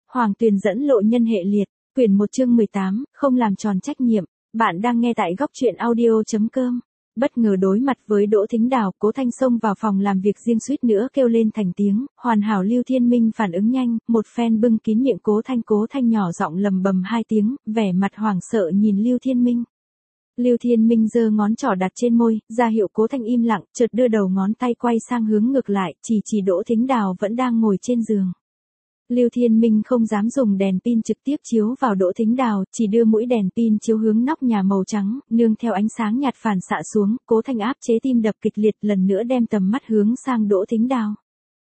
Hoàng Tuyền dẫn lộ nhân hệ liệt, quyển 1 chương 18, không làm tròn trách nhiệm. Bạn đang nghe tại góc truyện audio.com. Bất ngờ đối mặt với Đỗ Thính Đào, Cố Thanh xông vào phòng làm việc riêng suýt nữa kêu lên thành tiếng, hoàn hảo Lưu Thiên Minh phản ứng nhanh, một phen bưng kín miệng Cố Thanh nhỏ giọng lầm bầm 2 tiếng, vẻ mặt hoảng sợ nhìn Lưu Thiên Minh. Lưu Thiên Minh giơ ngón trỏ đặt trên môi, ra hiệu Cố Thanh im lặng, chợt đưa đầu ngón tay quay sang hướng ngược lại, chỉ Đỗ Thính Đào vẫn đang ngồi trên giường. Lưu Thiên Minh không dám dùng đèn pin trực tiếp chiếu vào Đỗ Thính Đào, chỉ đưa mũi đèn pin chiếu hướng nóc nhà màu trắng, nương theo ánh sáng nhạt phản xạ xuống, Cố Thanh áp chế tim đập kịch liệt lần nữa đem tầm mắt hướng sang Đỗ Thính Đào.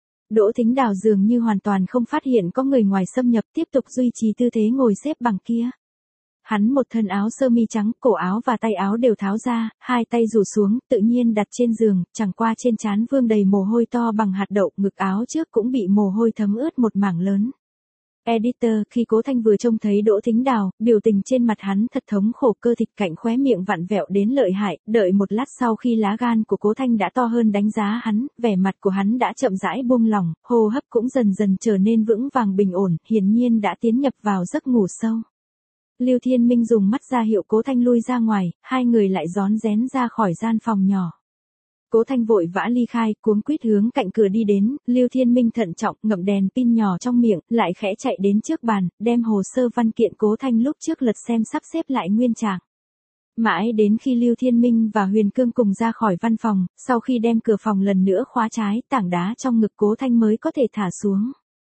Đỗ Thính Đào dường như hoàn toàn không phát hiện có người ngoài xâm nhập, tiếp tục duy trì tư thế ngồi xếp bằng kia. Hắn một thân áo sơ mi trắng, cổ áo và tay áo đều tháo ra, 2 tay rủ xuống, tự nhiên đặt trên giường, chẳng qua trên trán vương đầy mồ hôi to bằng hạt đậu, ngực áo trước cũng bị mồ hôi thấm ướt một mảng lớn. Editor, khi Cố Thanh vừa trông thấy Đỗ Thính Đào, biểu tình trên mặt hắn thật thống khổ, cơ thịt cạnh khóe miệng vặn vẹo đến lợi hại, đợi một lát sau khi lá gan của Cố Thanh đã to hơn đánh giá hắn, vẻ mặt của hắn đã chậm rãi buông lỏng, hô hấp cũng dần dần trở nên vững vàng bình ổn, hiển nhiên đã tiến nhập vào giấc ngủ sâu. Lưu Thiên Minh dùng mắt ra hiệu Cố Thanh lui ra ngoài, 2 người lại rón rén ra khỏi gian phòng nhỏ. Cố Thanh vội vã ly khai, cuống quýt hướng cạnh cửa đi đến, Lưu Thiên Minh thận trọng, ngậm đèn pin nhỏ trong miệng, lại khẽ chạy đến trước bàn, đem hồ sơ văn kiện Cố Thanh lúc trước lật xem sắp xếp lại nguyên trạng. Mãi đến khi Lưu Thiên Minh và Huyền Cương cùng ra khỏi văn phòng, sau khi đem cửa phòng lần nữa khóa trái, tảng đá trong ngực Cố Thanh mới có thể thả xuống.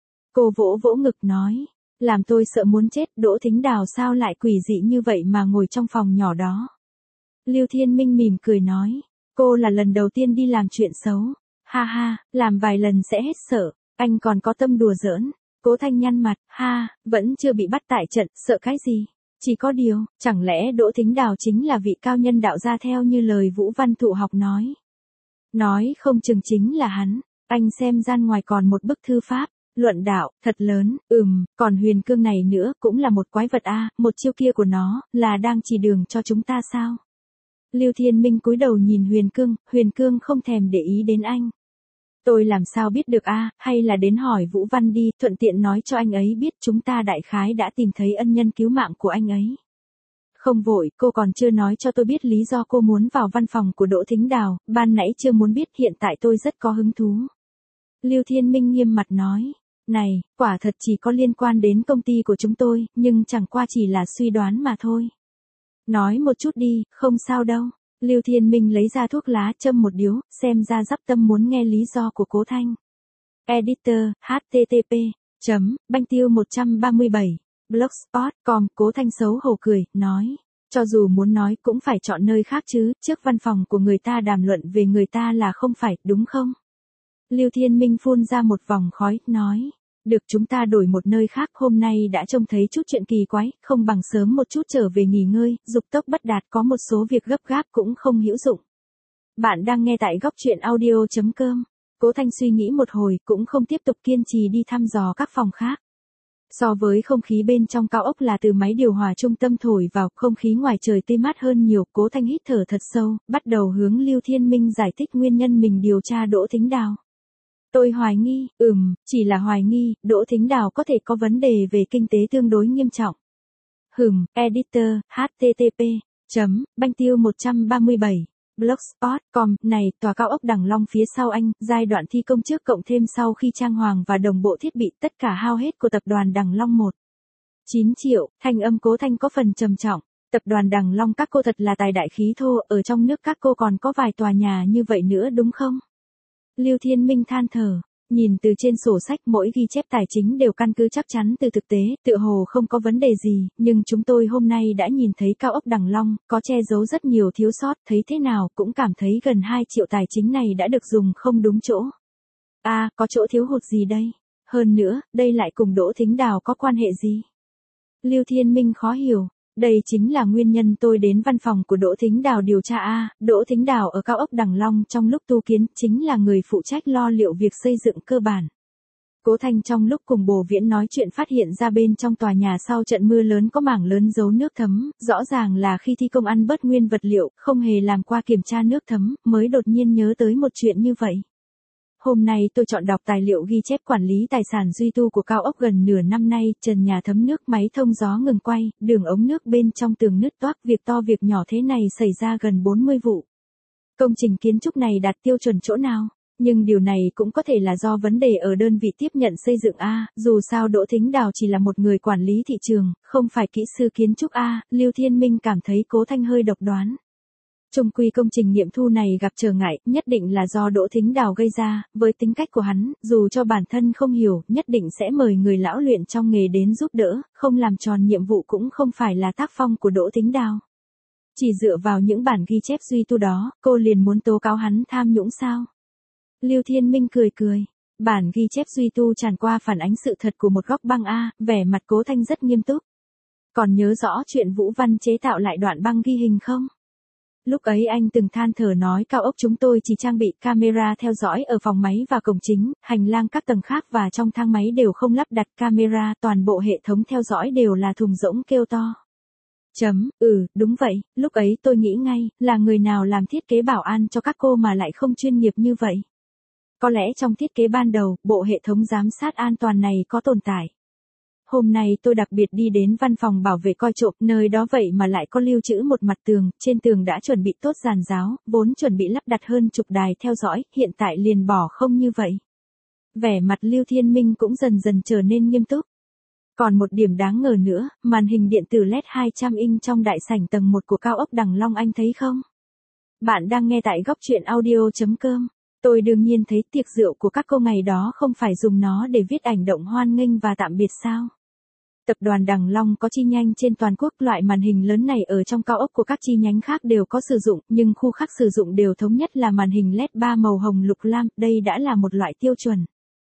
Cô vỗ vỗ ngực nói. Làm tôi sợ muốn chết, Đỗ Thính Đào sao lại quỷ dị như vậy mà ngồi trong phòng nhỏ đó. Lưu Thiên Minh mỉm cười nói, cô là lần đầu tiên đi làm chuyện xấu. Ha ha, làm vài lần sẽ hết sợ, anh còn có tâm đùa giỡn. Cố Thanh nhăn mặt, ha, vẫn chưa bị bắt tại trận, sợ cái gì. Chỉ có điều, chẳng lẽ Đỗ Thính Đào chính là vị cao nhân đạo gia theo như lời Vũ Văn Thụ học nói. Nói không chừng chính là hắn, anh xem gian ngoài còn một bức thư pháp. Luận đạo, thật lớn, còn Huyền Cương này nữa cũng là một quái vật a, một chiêu kia của nó, là đang chỉ đường cho chúng ta sao? Lưu Thiên Minh cúi đầu nhìn Huyền Cương không thèm để ý đến anh. Tôi làm sao biết được a, hay là đến hỏi Vũ Văn đi, thuận tiện nói cho anh ấy biết chúng ta đại khái đã tìm thấy ân nhân cứu mạng của anh ấy. Không vội, cô còn chưa nói cho tôi biết lý do cô muốn vào văn phòng của Đỗ Thính Đào, ban nãy chưa muốn biết, hiện tại tôi rất có hứng thú. Lưu Thiên Minh nghiêm mặt nói. Này, quả thật chỉ có liên quan đến công ty của chúng tôi, nhưng chẳng qua chỉ là suy đoán mà thôi. Nói một chút đi, không sao đâu. Lưu Thiên Minh lấy ra thuốc lá châm một điếu, xem ra dắp tâm muốn nghe lý do của Cố Thanh. Editor, http://banh tiêu 137, blogspot.com, Cố Thanh xấu hổ cười, nói. Cho dù muốn nói cũng phải chọn nơi khác chứ, trước văn phòng của người ta đàm luận về người ta là không phải, đúng không? Lưu Thiên Minh phun ra một vòng khói, nói. Được, chúng ta đổi một nơi khác, hôm nay đã trông thấy chút chuyện kỳ quái, không bằng sớm một chút trở về nghỉ ngơi, dục tốc bất đạt, có một số việc gấp gáp cũng không hữu dụng. Bạn đang nghe tại góc truyện audio.com. Cố Thanh suy nghĩ một hồi, cũng không tiếp tục kiên trì đi thăm dò các phòng khác. So với không khí bên trong cao ốc là từ máy điều hòa trung tâm thổi vào, không khí ngoài trời tươi mát hơn nhiều, Cố Thanh hít thở thật sâu, bắt đầu hướng Lưu Thiên Minh giải thích nguyên nhân mình điều tra Đỗ Thính Đào. Tôi hoài nghi, chỉ là hoài nghi, Đỗ Thính Đào có thể có vấn đề về kinh tế tương đối nghiêm trọng. Editor, http://banh tiêu 137, blogspot.com, này, tòa cao ốc Đằng Long phía sau anh, giai đoạn thi công trước cộng thêm sau khi trang hoàng và đồng bộ thiết bị, tất cả hao hết của tập đoàn Đằng Long 9 triệu, thanh âm Cố Thanh có phần trầm trọng. Tập đoàn Đằng Long các cô thật là tài đại khí thô, ở trong nước các cô còn có vài tòa nhà như vậy nữa đúng không? Lưu Thiên Minh than thở, nhìn từ trên sổ sách mỗi ghi chép tài chính đều căn cứ chắc chắn từ thực tế, tựa hồ không có vấn đề gì, nhưng chúng tôi hôm nay đã nhìn thấy cao ốc Đằng Long, có che giấu rất nhiều thiếu sót, thấy thế nào cũng cảm thấy gần 2 triệu tài chính này đã được dùng không đúng chỗ. Có chỗ thiếu hụt gì đây? Hơn nữa, đây lại cùng Đỗ Thính Đào có quan hệ gì? Lưu Thiên Minh khó hiểu. Đây chính là nguyên nhân tôi đến văn phòng của Đỗ Thính Đào điều tra Đỗ Thính Đào ở cao ốc Đằng Long trong lúc tu kiến chính là người phụ trách lo liệu việc xây dựng cơ bản. Cố Thanh trong lúc cùng Bồ Viễn nói chuyện phát hiện ra bên trong tòa nhà sau trận mưa lớn có mảng lớn dấu nước thấm, rõ ràng là khi thi công ăn bớt nguyên vật liệu, không hề làm qua kiểm tra nước thấm, mới đột nhiên nhớ tới một chuyện như vậy. Hôm nay tôi chọn đọc tài liệu ghi chép quản lý tài sản duy tu của cao ốc gần nửa năm nay, trần nhà thấm nước, máy thông gió ngừng quay, đường ống nước bên trong tường nứt toác, việc to việc nhỏ thế này xảy ra gần 40 vụ. Công trình kiến trúc này đạt tiêu chuẩn chỗ nào? Nhưng điều này cũng có thể là do vấn đề ở đơn vị tiếp nhận xây dựng A, dù sao Đỗ Thính Đào chỉ là một người quản lý thị trường, không phải kỹ sư kiến trúc A, Lưu Thiên Minh cảm thấy Cố Thanh hơi độc đoán. Chung quy công trình nghiệm thu này gặp trở ngại, nhất định là do Đỗ Thính Đào gây ra, với tính cách của hắn, dù cho bản thân không hiểu, nhất định sẽ mời người lão luyện trong nghề đến giúp đỡ, không làm tròn nhiệm vụ cũng không phải là tác phong của Đỗ Thính Đào. Chỉ dựa vào những bản ghi chép duy tu đó, cô liền muốn tố cáo hắn tham nhũng sao? Lưu Thiên Minh cười cười. Bản ghi chép duy tu tràn qua phản ánh sự thật của một góc băng A, vẻ mặt Cố Thanh rất nghiêm túc. Còn nhớ rõ chuyện Vũ Văn chế tạo lại đoạn băng ghi hình không? Lúc ấy anh từng than thở nói cao ốc chúng tôi chỉ trang bị camera theo dõi ở phòng máy và cổng chính, hành lang các tầng khác và trong thang máy đều không lắp đặt camera, toàn bộ hệ thống theo dõi đều là thùng rỗng kêu to. Đúng vậy, lúc ấy tôi nghĩ ngay, là người nào làm thiết kế bảo an cho các cô mà lại không chuyên nghiệp như vậy. Có lẽ trong thiết kế ban đầu, bộ hệ thống giám sát an toàn này có tồn tại. Hôm nay tôi đặc biệt đi đến văn phòng bảo vệ coi trộm, nơi đó vậy mà lại có lưu trữ một mặt tường, trên tường đã chuẩn bị tốt giàn giáo, vốn chuẩn bị lắp đặt hơn chục đài theo dõi, hiện tại liền bỏ không như vậy. Vẻ mặt Lưu Thiên Minh cũng dần dần trở nên nghiêm túc. Còn một điểm đáng ngờ nữa, màn hình điện tử LED 200 inch trong đại sảnh tầng 1 của cao ốc Đằng Long anh thấy không? Bạn đang nghe tại góc truyện audio.com. Tôi đương nhiên thấy tiệc rượu của các cô ngày đó không phải dùng nó để viết ảnh động hoan nghênh và tạm biệt sao? Tập đoàn Đằng Long có chi nhánh trên toàn quốc, loại màn hình lớn này ở trong cao ốc của các chi nhánh khác đều có sử dụng, nhưng khu khác sử dụng đều thống nhất là màn hình LED 3 màu hồng lục lam, đây đã là một loại tiêu chuẩn.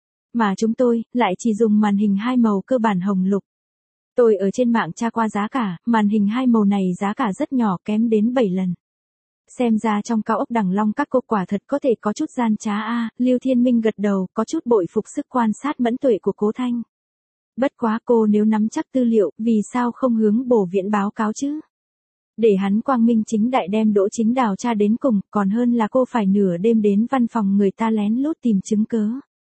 Mà chúng tôi, lại chỉ dùng màn hình 2 màu cơ bản hồng lục. Tôi ở trên mạng tra qua giá cả, màn hình 2 màu này giá cả rất nhỏ, kém đến 7 lần. Xem ra trong cao ốc Đằng Long các cô quả thật có thể có chút gian trá a. Lưu Thiên Minh gật đầu, có chút bội phục sức quan sát mẫn tuệ của Cố Thanh. Bất quá cô nếu nắm chắc tư liệu, vì sao không hướng Bổ Viễn báo cáo chứ? Để hắn quang minh chính đại đem Đỗ Chính Đào tra đến cùng, còn hơn là cô phải nửa đêm đến văn phòng người ta lén lút tìm chứng cớ.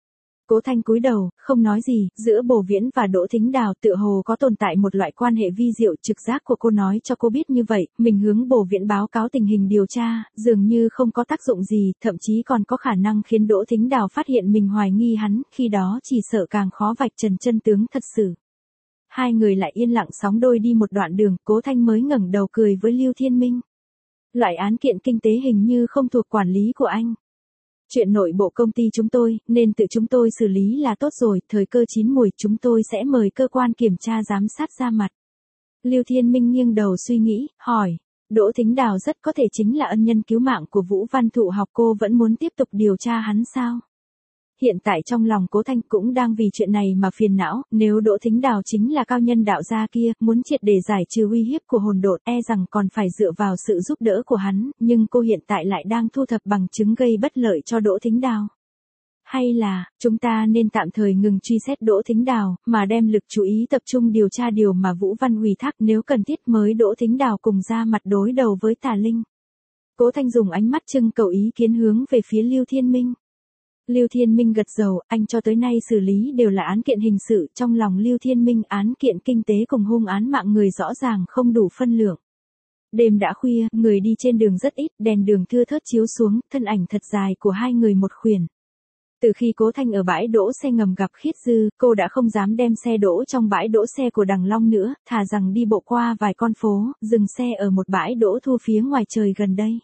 Cố Thanh cúi đầu, không nói gì, giữa Bổ Viễn và Đỗ Thính Đào tựa hồ có tồn tại một loại quan hệ vi diệu, trực giác của cô nói cho cô biết như vậy, mình hướng Bổ Viễn báo cáo tình hình điều tra, dường như không có tác dụng gì, thậm chí còn có khả năng khiến Đỗ Thính Đào phát hiện mình hoài nghi hắn, khi đó chỉ sợ càng khó vạch trần chân tướng thật sự. Hai người lại yên lặng sóng đôi đi một đoạn đường, Cố Thanh mới ngẩng đầu cười với Lưu Thiên Minh. Loại án kiện kinh tế hình như không thuộc quản lý của anh. Chuyện nội bộ công ty chúng tôi, nên tự chúng tôi xử lý là tốt rồi, thời cơ chín muồi chúng tôi sẽ mời cơ quan kiểm tra giám sát ra mặt. Lưu Thiên Minh nghiêng đầu suy nghĩ, hỏi, Đỗ Thính Đào rất có thể chính là ân nhân cứu mạng của Vũ Văn Thụ học, cô vẫn muốn tiếp tục điều tra hắn sao? Hiện tại trong lòng Cố Thanh cũng đang vì chuyện này mà phiền não, nếu Đỗ Thính Đào chính là cao nhân đạo gia kia, muốn triệt để giải trừ uy hiếp của hồn độn, e rằng còn phải dựa vào sự giúp đỡ của hắn, nhưng cô hiện tại lại đang thu thập bằng chứng gây bất lợi cho Đỗ Thính Đào. Hay là, chúng ta nên tạm thời ngừng truy xét Đỗ Thính Đào, mà đem lực chú ý tập trung điều tra điều mà Vũ Văn ủy thác, nếu cần thiết mới Đỗ Thính Đào cùng ra mặt đối đầu với Tà Linh. Cố Thanh dùng ánh mắt trưng cầu ý kiến hướng về phía Lưu Thiên Minh. Lưu Thiên Minh gật đầu, anh cho tới nay xử lý đều là án kiện hình sự, trong lòng Lưu Thiên Minh án kiện kinh tế cùng hung án mạng người rõ ràng không đủ phân lượng. Đêm đã khuya, người đi trên đường rất ít, đèn đường thưa thớt chiếu xuống, thân ảnh thật dài của hai người một khuyển. Từ khi Cố Thanh ở bãi đỗ xe ngầm gặp Khiết Dư, cô đã không dám đem xe đỗ trong bãi đỗ xe của Đằng Long nữa, thà rằng đi bộ qua vài con phố, dừng xe ở một bãi đỗ thu phía ngoài trời gần đây.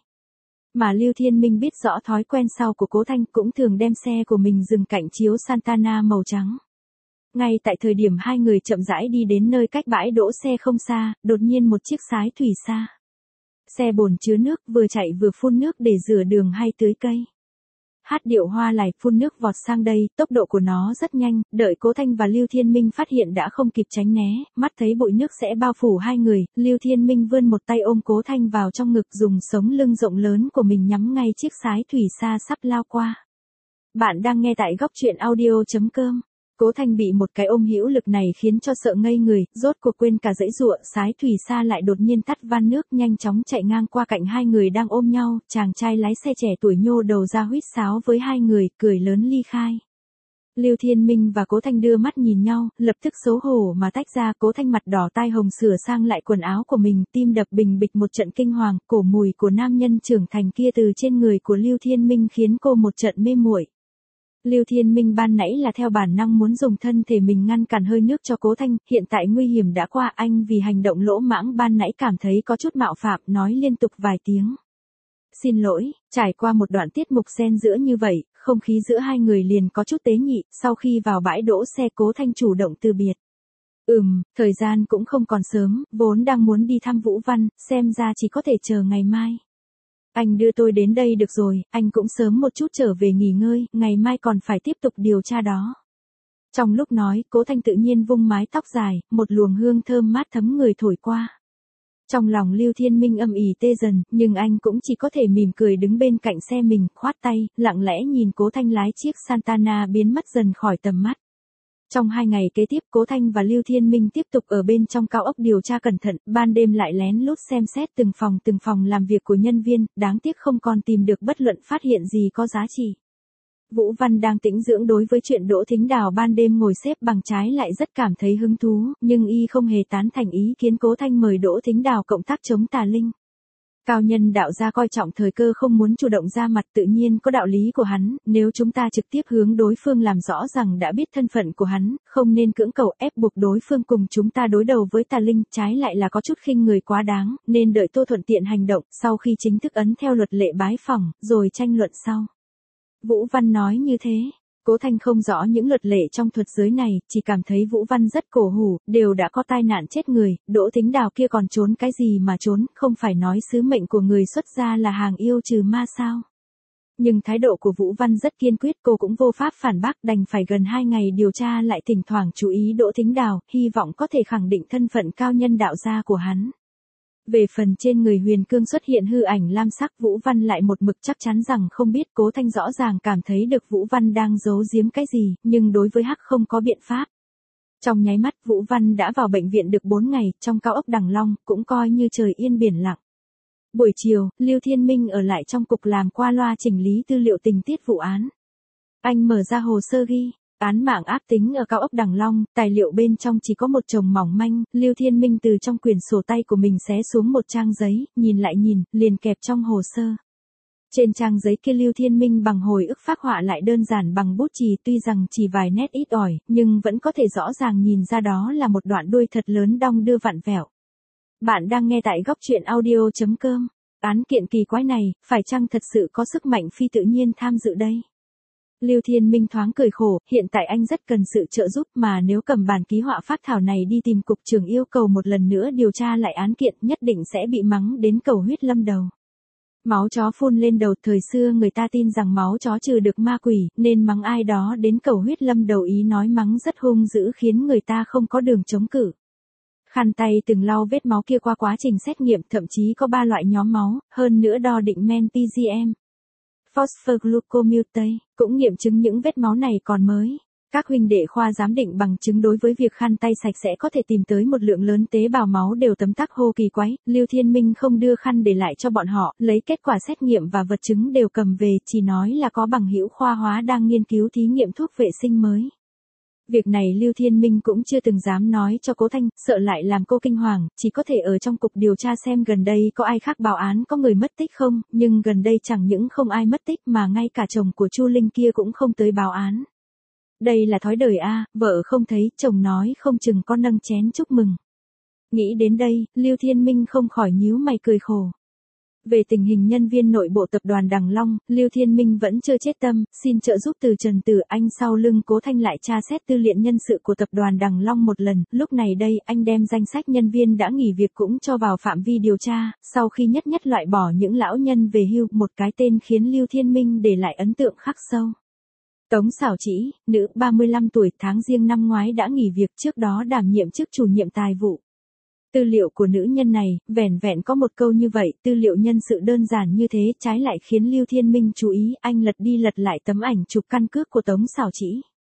Mà Lưu Thiên Minh biết rõ thói quen sau của Cố Thanh, cũng thường đem xe của mình dừng cạnh chiếu Santana màu trắng. Ngay tại thời điểm hai người chậm rãi đi đến nơi cách bãi đỗ xe không xa, đột nhiên một chiếc sái thủy xa. Xe bồn chứa nước, vừa chạy vừa phun nước để rửa đường hay tưới cây. Hát điệu hoa lại phun nước vọt sang đây, tốc độ của nó rất nhanh, đợi Cố Thanh và Lưu Thiên Minh phát hiện đã không kịp tránh né, mắt thấy bụi nước sẽ bao phủ hai người, Lưu Thiên Minh vươn một tay ôm Cố Thanh vào trong ngực, dùng sống lưng rộng lớn của mình nhắm ngay chiếc sái thủy xa sắp lao qua. Bạn đang nghe tại góc truyện audio.com. Cố Thanh bị một cái ôm hữu lực này khiến cho sợ ngây người, rốt cuộc quên cả dãy dụa, Sái Thủy Sa lại đột nhiên tắt van nước nhanh chóng chạy ngang qua cạnh hai người đang ôm nhau, chàng trai lái xe trẻ tuổi nhô đầu ra huýt sáo với hai người, cười lớn ly khai. Lưu Thiên Minh và Cố Thanh đưa mắt nhìn nhau, lập tức xấu hổ mà tách ra. Cố Thanh mặt đỏ tai hồng sửa sang lại quần áo của mình, tim đập bình bịch một trận kinh hoàng, cổ mùi của nam nhân trưởng thành kia từ trên người của Lưu Thiên Minh khiến cô một trận mê muội. Lưu Thiên Minh ban nãy là theo bản năng muốn dùng thân thể mình ngăn cản hơi nước cho Cố Thanh, hiện tại nguy hiểm đã qua, anh vì hành động lỗ mãng ban nãy cảm thấy có chút mạo phạm, nói liên tục vài tiếng. Xin lỗi, trải qua một đoạn tiết mục xen giữa như vậy, không khí giữa hai người liền có chút tế nhị, sau khi vào bãi đỗ xe Cố Thanh chủ động từ biệt. Thời gian cũng không còn sớm, vốn đang muốn đi thăm Vũ Văn, xem ra chỉ có thể chờ ngày mai. Anh đưa tôi đến đây được rồi, anh cũng sớm một chút trở về nghỉ ngơi, ngày mai còn phải tiếp tục điều tra đó. Trong lúc nói, Cố Thanh tự nhiên vung mái tóc dài, một luồng hương thơm mát thấm người thổi qua. Trong lòng Lưu Thiên Minh âm ỉ tê dần, nhưng anh cũng chỉ có thể mỉm cười đứng bên cạnh xe mình, khoát tay, lặng lẽ nhìn Cố Thanh lái chiếc Santana biến mất dần khỏi tầm mắt. Trong 2 ngày kế tiếp, Cố Thanh và Lưu Thiên Minh tiếp tục ở bên trong cao ốc điều tra cẩn thận, ban đêm lại lén lút xem xét từng phòng làm việc của nhân viên, đáng tiếc không còn tìm được bất luận phát hiện gì có giá trị. Vũ Văn đang tĩnh dưỡng đối với chuyện Đỗ Thính Đào ban đêm ngồi xếp bằng trái lại rất cảm thấy hứng thú, nhưng y không hề tán thành ý kiến Cố Thanh mời Đỗ Thính Đào cộng tác chống tà linh. Cao nhân đạo gia coi trọng thời cơ không muốn chủ động ra mặt, tự nhiên có đạo lý của hắn, nếu chúng ta trực tiếp hướng đối phương làm rõ rằng đã biết thân phận của hắn, không nên cưỡng cầu ép buộc đối phương cùng chúng ta đối đầu với tà linh, trái lại là có chút khinh người quá đáng, nên đợi Tô thuận tiện hành động, sau khi chính thức ấn theo luật lệ bái phỏng, rồi tranh luận sau. Vũ Văn nói như thế. Cố Thanh không rõ những luật lệ trong thuật giới này, chỉ cảm thấy Vũ Văn rất cổ hủ, đều đã có tai nạn chết người, Đỗ Thính Đào kia còn trốn cái gì mà trốn, không phải nói sứ mệnh của người xuất gia là hàng yêu trừ ma sao. Nhưng thái độ của Vũ Văn rất kiên quyết, cô cũng vô pháp phản bác, đành phải gần 2 ngày điều tra lại thỉnh thoảng chú ý Đỗ Thính Đào, hy vọng có thể khẳng định thân phận cao nhân đạo gia của hắn. Về phần trên người Huyền Cương xuất hiện hư ảnh lam sắc, Vũ Văn lại một mực chắc chắn rằng không biết. Cố Thanh rõ ràng cảm thấy được Vũ Văn đang giấu giếm cái gì, nhưng đối với Hắc không có biện pháp. Trong nháy mắt Vũ Văn đã vào bệnh viện được 4 ngày, trong cao ốc Đằng Long, cũng coi như trời yên biển lặng. Buổi chiều, Lưu Thiên Minh ở lại trong cục làm qua loa chỉnh lý tư liệu tình tiết vụ án. Anh mở ra hồ sơ ghi. Án mạng ác tính ở cao ốc Đằng Long, tài liệu bên trong chỉ có một chồng mỏng manh, Lưu Thiên Minh từ trong quyển sổ tay của mình xé xuống một trang giấy, nhìn lại nhìn, liền kẹp trong hồ sơ. Trên trang giấy kia Lưu Thiên Minh bằng hồi ức phác họa lại đơn giản bằng bút chì, tuy rằng chỉ vài nét ít ỏi, nhưng vẫn có thể rõ ràng nhìn ra đó là một đoạn đuôi thật lớn đong đưa vặn vẹo. Bạn đang nghe tại góc truyện audio.com. Án kiện kỳ quái này, phải chăng thật sự có sức mạnh phi tự nhiên tham dự đây? Lưu Thiên Minh thoáng cười khổ, hiện tại anh rất cần sự trợ giúp, mà nếu cầm bản ký họa phác thảo này đi tìm cục trưởng yêu cầu một lần nữa điều tra lại án kiện, nhất định sẽ bị mắng đến cầu huyết lâm đầu. Máu chó phun lên đầu, thời xưa người ta tin rằng máu chó trừ được ma quỷ, nên mắng ai đó đến cầu huyết lâm đầu, ý nói mắng rất hung dữ khiến người ta không có đường chống cự. Khăn tay từng lau vết máu kia qua quá trình xét nghiệm, thậm chí có 3 loại nhóm máu, hơn nữa đo định men PGM. Phosphoglucomutase, cũng nghiệm chứng những vết máu này còn mới. Các huynh đệ khoa giám định bằng chứng đối với việc khăn tay sạch sẽ có thể tìm tới một lượng lớn tế bào máu đều tấm tắc hô kỳ quái. Lưu Thiên Minh không đưa khăn để lại cho bọn họ, lấy kết quả xét nghiệm và vật chứng đều cầm về, chỉ nói là có bằng hữu khoa hóa đang nghiên cứu thí nghiệm thuốc vệ sinh mới. Việc này Lưu Thiên Minh cũng chưa từng dám nói cho Cố Thanh, sợ lại làm cô kinh hoàng, chỉ có thể ở trong cục điều tra xem gần đây có ai khác báo án có người mất tích không, nhưng gần đây chẳng những không ai mất tích mà ngay cả chồng của Chu Linh kia cũng không tới báo án. Đây là thói đời a, vợ không thấy, chồng nói không chừng có nâng chén chúc mừng. Nghĩ đến đây, Lưu Thiên Minh không khỏi nhíu mày cười khổ. Về tình hình nhân viên nội bộ tập đoàn Đằng Long, Lưu Thiên Minh vẫn chưa chết tâm, xin trợ giúp từ Trần Tử Anh sau lưng Cố Thanh lại tra xét tư liệu nhân sự của tập đoàn Đằng Long một lần, lúc này đây anh đem danh sách nhân viên đã nghỉ việc cũng cho vào phạm vi điều tra, sau khi nhất nhất loại bỏ những lão nhân về hưu, một cái tên khiến Lưu Thiên Minh để lại ấn tượng khắc sâu. Tống Xảo Trĩ, nữ, 35 tuổi, tháng Giêng năm ngoái đã nghỉ việc, trước đó đảm nhiệm chức chủ nhiệm tài vụ. Tư liệu của nữ nhân này, vẻn vẹn có một câu như vậy, tư liệu nhân sự đơn giản như thế, trái lại khiến Lưu Thiên Minh chú ý, anh lật đi lật lại tấm ảnh chụp căn cước của Tống Xảo Trĩ.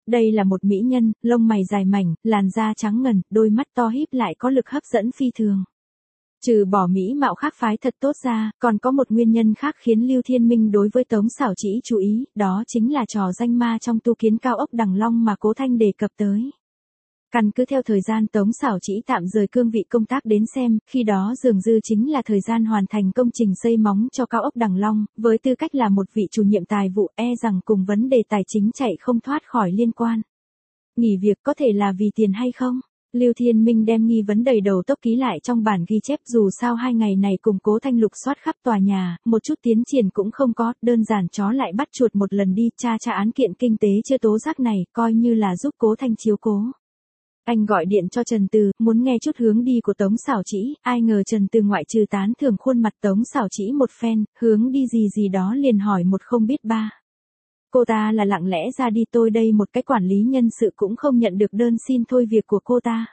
Đây là một mỹ nhân, lông mày dài mảnh, làn da trắng ngần, đôi mắt to híp lại có lực hấp dẫn phi thường. Trừ bỏ mỹ mạo khác phái thật tốt ra, còn có một nguyên nhân khác khiến Lưu Thiên Minh đối với Tống Xảo Trĩ chú ý, đó chính là trò danh ma trong tu kiến cao ốc Đằng Long mà Cố Thanh đề cập tới. Căn cứ theo thời gian Tống Xảo Trĩ tạm rời cương vị công tác đến xem, khi đó dường dư chính là thời gian hoàn thành công trình xây móng cho cao ốc Đằng Long, với tư cách là một vị chủ nhiệm tài vụ rằng cùng vấn đề tài chính chạy không thoát khỏi liên quan. Nghỉ việc có thể là vì tiền hay không? Lưu Thiên Minh đem nghi vấn đầy đầu tốc ký lại trong bản ghi chép, dù sao 2 ngày này cùng Cố Thanh lục soát khắp tòa nhà, một chút tiến triển cũng không có, đơn giản chó lại bắt chuột một lần đi, tra án kiện kinh tế chưa tố giác này, coi như là giúp Cố Thanh chiếu cố. Anh gọi điện cho Trần Từ, muốn nghe chút hướng đi của Tống Xảo Trĩ, ai ngờ Trần Từ ngoại trừ tán thưởng khuôn mặt Tống Xảo Trĩ một phen, hướng đi gì đó liền hỏi một không biết ba. Cô ta là lặng lẽ ra đi, tôi đây một cái quản lý nhân sự cũng không nhận được đơn xin thôi việc của cô ta.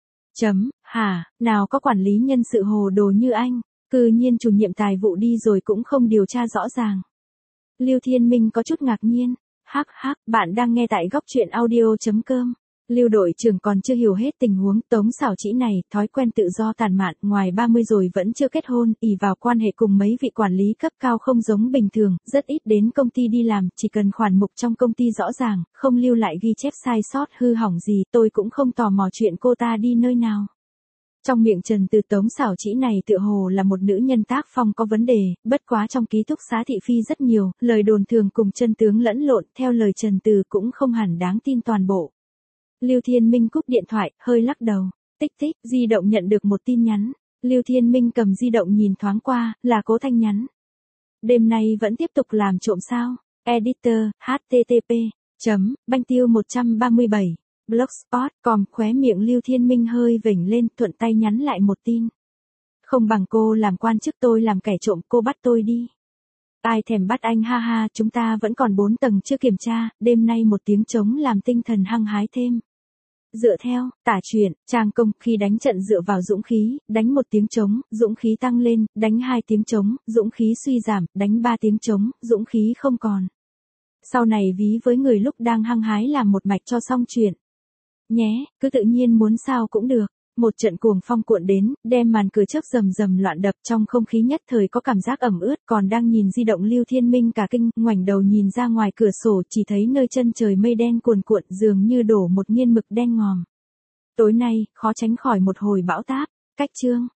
Hả, nào có quản lý nhân sự hồ đồ như anh, cư nhiên chủ nhiệm tài vụ đi rồi cũng không điều tra rõ ràng. Lưu Thiên Minh có chút ngạc nhiên, bạn đang nghe tại góc truyện audio.com. Lưu đội trưởng còn chưa hiểu hết tình huống Tống Xảo Trĩ này, thói quen tự do tàn mạn, ngoài 30 rồi vẫn chưa kết hôn, ỷ vào quan hệ cùng mấy vị quản lý cấp cao không giống bình thường, rất ít đến công ty đi làm, chỉ cần khoản mục trong công ty rõ ràng, không lưu lại ghi chép sai sót hư hỏng gì, tôi cũng không tò mò chuyện cô ta đi nơi nào. Trong miệng Trần Từ, Tống Xảo Trĩ này tựa hồ là một nữ nhân tác phong có vấn đề, bất quá trong ký túc xá thị phi rất nhiều, lời đồn thường cùng chân tướng lẫn lộn, theo lời Trần Từ cũng không hẳn đáng tin toàn bộ. Lưu Thiên Minh cúp điện thoại, hơi lắc đầu. Tích tích, di động nhận được một tin nhắn. Lưu Thiên Minh cầm di động nhìn thoáng qua, là Cố Thanh nhắn. Đêm nay vẫn tiếp tục làm trộm sao? Editor, http. Banh tiêu 137. Blogspot.com. Khóe miệng Lưu Thiên Minh hơi vểnh lên, thuận tay nhắn lại một tin. Không bằng cô làm quan chức, tôi làm kẻ trộm, cô bắt tôi đi. Ai thèm bắt anh, ha ha, chúng ta vẫn còn 4 tầng chưa kiểm tra, đêm nay một tiếng trống làm tinh thần hăng hái thêm. Dựa theo, tả truyện, trang công, khi đánh trận dựa vào dũng khí, đánh 1 tiếng trống, dũng khí tăng lên, đánh 2 tiếng trống, dũng khí suy giảm, đánh 3 tiếng trống, dũng khí không còn. Sau này ví với người lúc đang hăng hái làm một mạch cho xong chuyện. Nhé, cứ tự nhiên muốn sao cũng được. Một trận cuồng phong cuộn đến, đem màn cửa trước rầm rầm loạn đập, trong không khí nhất thời có cảm giác ẩm ướt, còn đang nhìn di động Lưu Thiên Minh cả kinh, ngoảnh đầu nhìn ra ngoài cửa sổ, chỉ thấy nơi chân trời mây đen cuồn cuộn, dường như đổ một nghiên mực đen ngòm. Tối nay, khó tránh khỏi một hồi bão táp. Cách chương